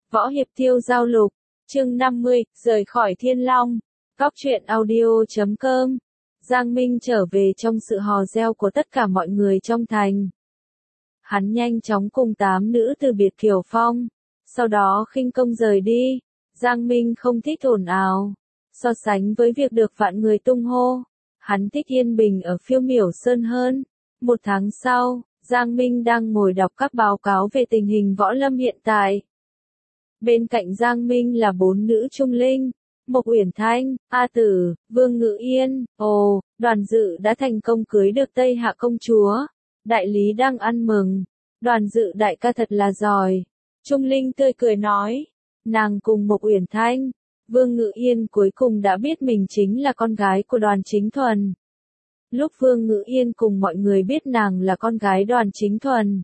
Võ Hiệp Tiêu Giao Lục, chương 50, rời khỏi Thiên Long. Góc truyện audio.com. Giang Minh trở về trong sự hò reo của tất cả mọi người trong thành. Hắn nhanh chóng cùng 8 nữ từ biệt Kiều Phong, sau đó khinh công rời đi. Giang Minh không thích ồn ào, so sánh với việc được vạn người tung hô, hắn thích yên bình ở Phiêu Miểu Sơn hơn. Một tháng sau, Giang Minh đang ngồi đọc các báo cáo về tình hình võ lâm hiện tại. Bên cạnh Giang Minh là 4 nữ trung linh, Mộc Uyển Thanh, A Tử, Vương Ngự Yên. Ồ, Đoàn Dự đã thành công cưới được Tây Hạ công chúa. Đại lý đang ăn mừng. Đoàn Dự đại ca thật là giỏi. Trung linh tươi cười nói. Nàng cùng Mộc Uyển Thanh, Vương Ngự Yên cuối cùng đã biết mình chính là con gái của Đoàn Chính Thuần. Lúc Vương Ngự Yên cùng mọi người biết nàng là con gái Đoàn Chính Thuần,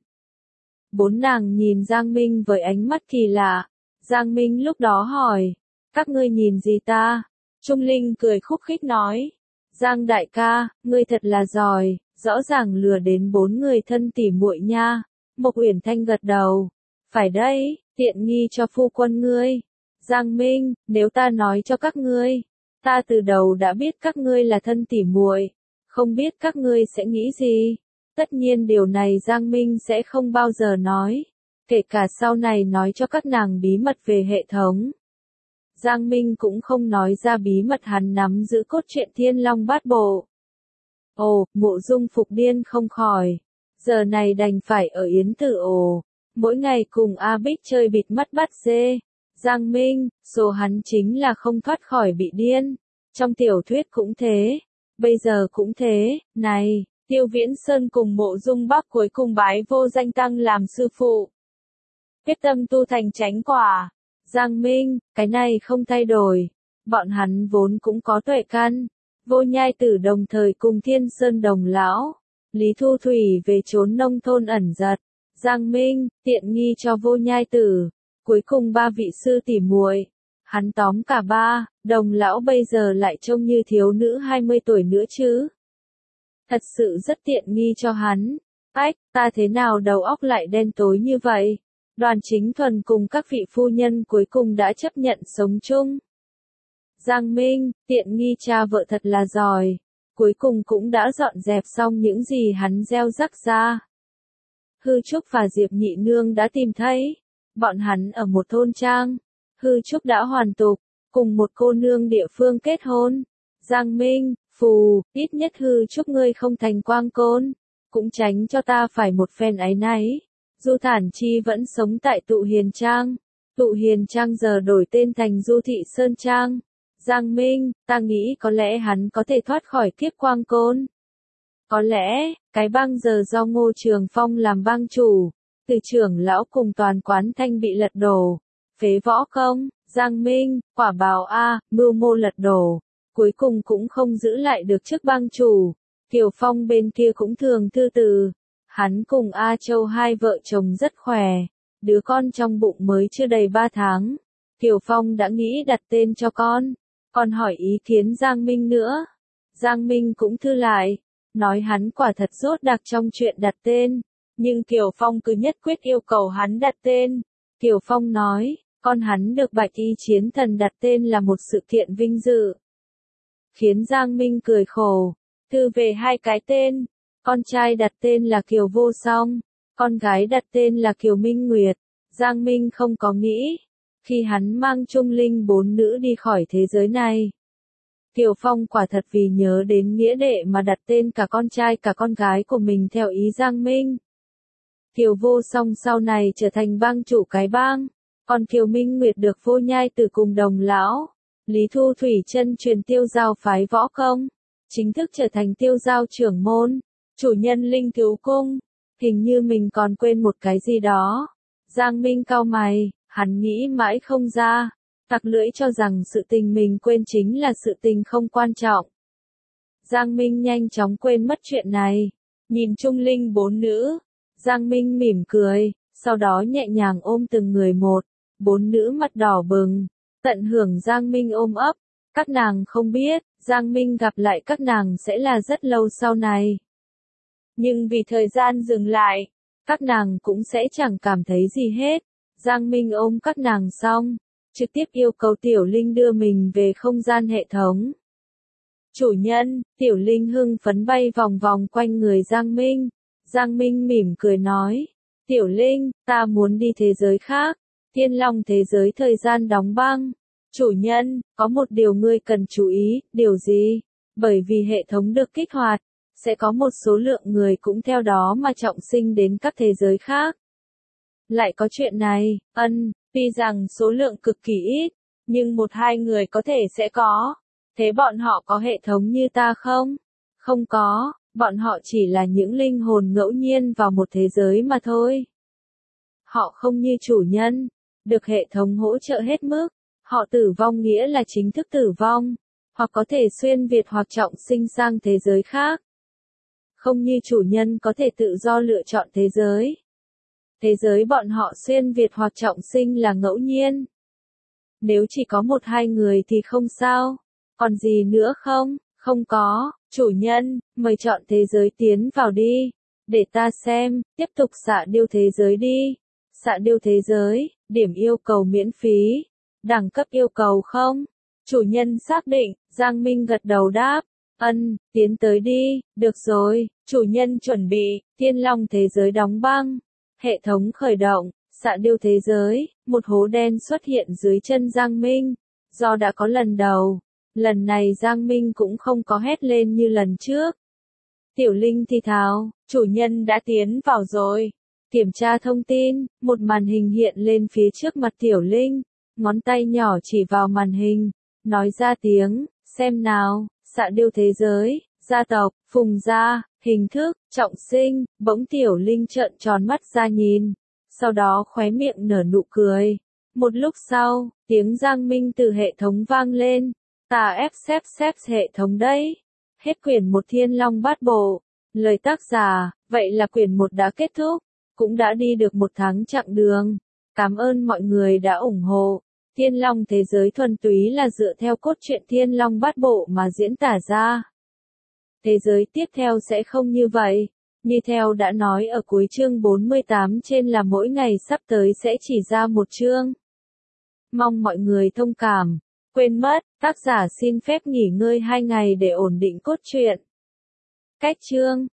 4 nàng nhìn Giang Minh với ánh mắt kỳ lạ. Giang Minh lúc đó hỏi, các ngươi nhìn gì ta? Trung linh cười khúc khích nói, Giang đại ca, ngươi thật là giỏi, rõ ràng lừa đến 4 người thân tỉ muội nha. Mộc Uyển Thanh gật đầu, phải đấy, tiện nghi cho phu quân ngươi. Giang Minh, nếu ta nói cho các ngươi, ta từ đầu đã biết các ngươi là thân tỉ muội, không biết các ngươi sẽ nghĩ gì. Tất nhiên điều này Giang Minh sẽ không bao giờ nói, kể cả sau này nói cho các nàng bí mật về hệ thống. Giang Minh cũng không nói ra bí mật hắn nắm giữ cốt truyện Thiên Long Bát Bộ. Ồ, Mộ Dung Phục điên không khỏi, giờ này đành phải ở Yến Tử Ồ, mỗi ngày cùng A Bích chơi bịt mắt bắt dê. Giang Minh, số hắn chính là không thoát khỏi bị điên. Trong tiểu thuyết cũng thế, bây giờ cũng thế. Này, Tiêu Viễn Sơn cùng Mộ Dung Bắc cuối cùng bái Vô Danh Tăng làm sư phụ, quyết tâm tu thành chánh quả. Giang Minh, cái này không thay đổi. Bọn hắn vốn cũng có tuệ căn. Vô Nhai Tử đồng thời cùng Thiên Sơn Đồng lão, Lý Thu Thủy về trốn nông thôn ẩn giật. Giang Minh, tiện nghi cho Vô Nhai Tử. Cuối cùng 3 vị sư tỉ muội, hắn tóm cả 3, Đồng lão bây giờ lại trông như thiếu nữ 20 tuổi nữa chứ. Thật sự rất tiện nghi cho hắn. Ách, ta thế nào đầu óc lại đen tối như vậy? Đoàn Chính Thuần cùng các vị phu nhân cuối cùng đã chấp nhận sống chung. Giang Minh, tiện nghi cha vợ thật là giỏi. Cuối cùng cũng đã dọn dẹp xong những gì hắn gieo rắc ra. Hư Trúc và Diệp Nhị Nương đã tìm thấy. Bọn hắn ở một thôn trang. Hư Trúc đã hoàn tục, cùng một cô nương địa phương kết hôn. Giang Minh, phù, ít nhất Hư Trúc ngươi không thành quang côn, cũng tránh cho ta phải một phen áy náy. Du Thản Chi vẫn sống tại Tụ Hiền Trang. Tụ Hiền Trang giờ đổi tên thành Du Thị Sơn Trang. Giang Minh, ta nghĩ có lẽ hắn có thể thoát khỏi kiếp quang côn. Có lẽ, cái bang giờ do Ngô Trường Phong làm bang chủ, từ trưởng lão cùng toàn quán thanh bị lật đổ. Phế võ công, Giang Minh, quả bào a, mưu mô lật đổ, cuối cùng cũng không giữ lại được chức bang chủ. Kiều Phong bên kia cũng thường thư từ. Hắn cùng A Châu hai vợ chồng rất khỏe, đứa con trong bụng mới chưa đầy 3 tháng. Kiều Phong đã nghĩ đặt tên cho con, còn hỏi ý kiến Giang Minh nữa. Giang Minh cũng thư lại, nói hắn quả thật dốt đặc trong chuyện đặt tên, nhưng Kiều Phong cứ nhất quyết yêu cầu hắn đặt tên. Kiều Phong nói, con hắn được Bạch Y Chiến Thần đặt tên là một sự kiện vinh dự. Khiến Giang Minh cười khổ, thư về 2 cái tên. Con trai đặt tên là Kiều Vô Song, con gái đặt tên là Kiều Minh Nguyệt. Giang Minh không có nghĩ, khi hắn mang Trung linh 4 nữ đi khỏi thế giới này, Kiều Phong quả thật vì nhớ đến nghĩa đệ mà đặt tên cả con trai cả con gái của mình theo ý Giang Minh. Kiều Vô Song sau này trở thành bang chủ cái bang, còn Kiều Minh Nguyệt được Vô Nhai Tử cùng Đồng lão, Lý Thu Thủy chân truyền Tiêu Giao phái võ công, chính thức trở thành Tiêu Giao trưởng môn, chủ nhân Linh Thiếu Cung. Hình như mình còn quên một cái gì đó. Giang Minh cau mày, hắn nghĩ mãi không ra, tặc lưỡi cho rằng sự tình mình quên chính là sự tình không quan trọng. Giang Minh nhanh chóng quên mất chuyện này, nhìn Trung linh 4 nữ, Giang Minh mỉm cười, sau đó nhẹ nhàng ôm từng người một. 4 nữ mặt đỏ bừng, tận hưởng Giang Minh ôm ấp. Các nàng không biết, Giang Minh gặp lại các nàng sẽ là rất lâu sau này. Nhưng vì thời gian dừng lại, các nàng cũng sẽ chẳng cảm thấy gì hết. Giang Minh ôm các nàng xong, trực tiếp yêu cầu Tiểu Linh đưa mình về không gian hệ thống. Chủ nhân, Tiểu Linh hưng phấn bay vòng vòng quanh người Giang Minh. Giang Minh mỉm cười nói, Tiểu Linh, ta muốn đi thế giới khác, Thiên Long thế giới thời gian đóng băng. Chủ nhân, có một điều ngươi cần chú ý, điều gì? Bởi vì hệ thống được kích hoạt, sẽ có một số lượng người cũng theo đó mà trọng sinh đến các thế giới khác. Lại có chuyện này, tuy rằng số lượng cực kỳ ít, nhưng một hai người có thể sẽ có. Thế bọn họ có hệ thống như ta không? Không có, bọn họ chỉ là những linh hồn ngẫu nhiên vào một thế giới mà thôi. Họ không như chủ nhân, được hệ thống hỗ trợ hết mức, họ tử vong nghĩa là chính thức tử vong, hoặc có thể xuyên việt hoặc trọng sinh sang thế giới khác. Không như chủ nhân có thể tự do lựa chọn thế giới. Thế giới bọn họ xuyên việt hoặc trọng sinh là ngẫu nhiên. Nếu chỉ có một hai người thì không sao. Còn gì nữa không? Không có, chủ nhân, mời chọn thế giới tiến vào đi. Để ta xem, tiếp tục xạ điêu thế giới đi. Xạ điêu thế giới, điểm yêu cầu miễn phí. Đẳng cấp yêu cầu không? Chủ nhân xác định, Giang Minh gật đầu đáp. Tiến tới đi, được rồi, chủ nhân chuẩn bị, Thiên Long thế giới đóng băng. Hệ thống khởi động, xạ điêu thế giới, một hố đen xuất hiện dưới chân Giang Minh. Do đã có lần đầu, lần này Giang Minh cũng không có hét lên như lần trước. Tiểu Linh thì thào, chủ nhân đã tiến vào rồi. Kiểm tra thông tin, một màn hình hiện lên phía trước mặt Tiểu Linh, ngón tay nhỏ chỉ vào màn hình, nói ra tiếng, xem nào, xạ điêu thế giới, gia tộc, Phùng gia, hình thức, trọng sinh, bỗng Tiểu Linh trợn tròn mắt ra nhìn, sau đó khóe miệng nở nụ cười. Một lúc sau, tiếng Giang Minh từ hệ thống vang lên, ta ép xếp hệ thống đấy. Hết quyển 1 Thiên Long Bát Bộ. Lời tác giả, vậy là quyển 1 đã kết thúc, cũng đã đi được 1 tháng chặng đường. Cảm ơn mọi người đã ủng hộ. Thiên Long thế giới thuần túy là dựa theo cốt truyện Thiên Long Bát Bộ mà diễn tả ra. Thế giới tiếp theo sẽ không như vậy. Như theo đã nói ở cuối chương 48 trên là mỗi ngày sắp tới sẽ chỉ ra một chương. Mong mọi người thông cảm. Quên mất, tác giả xin phép nghỉ ngơi 2 ngày để ổn định cốt truyện. Cách chương